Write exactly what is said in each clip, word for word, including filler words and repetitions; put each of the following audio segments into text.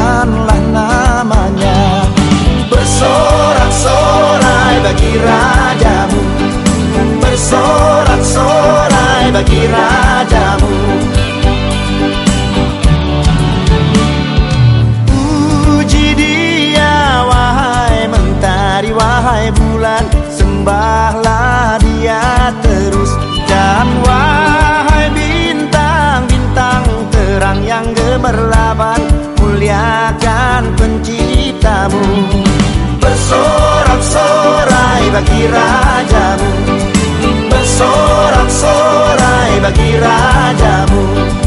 Muliakanlah namanya. Bersorak-sorai bagi rajamu, bersorak-sorai bagi rajamu. Puji dia wahai mentari, wahai bulan, sembahlah dia terus. Dan wahai bintang-bintang terang yang gemerlaban, muliakan penciptamu. Bersorak-sorai bagi rajamu, bersorak-sorai bagi rajamu.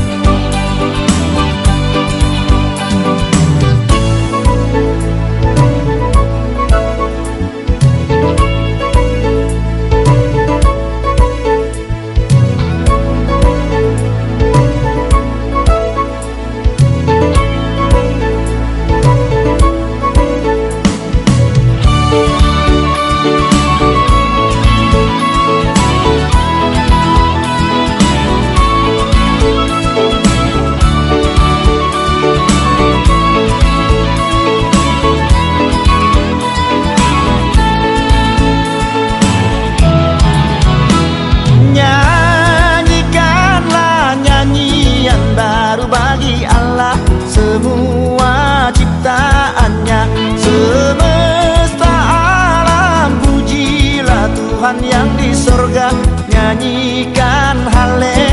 Bagi Allah semua ciptaannya, semesta alam pujilah Tuhan yang di sorga, nyanyikan haleluya.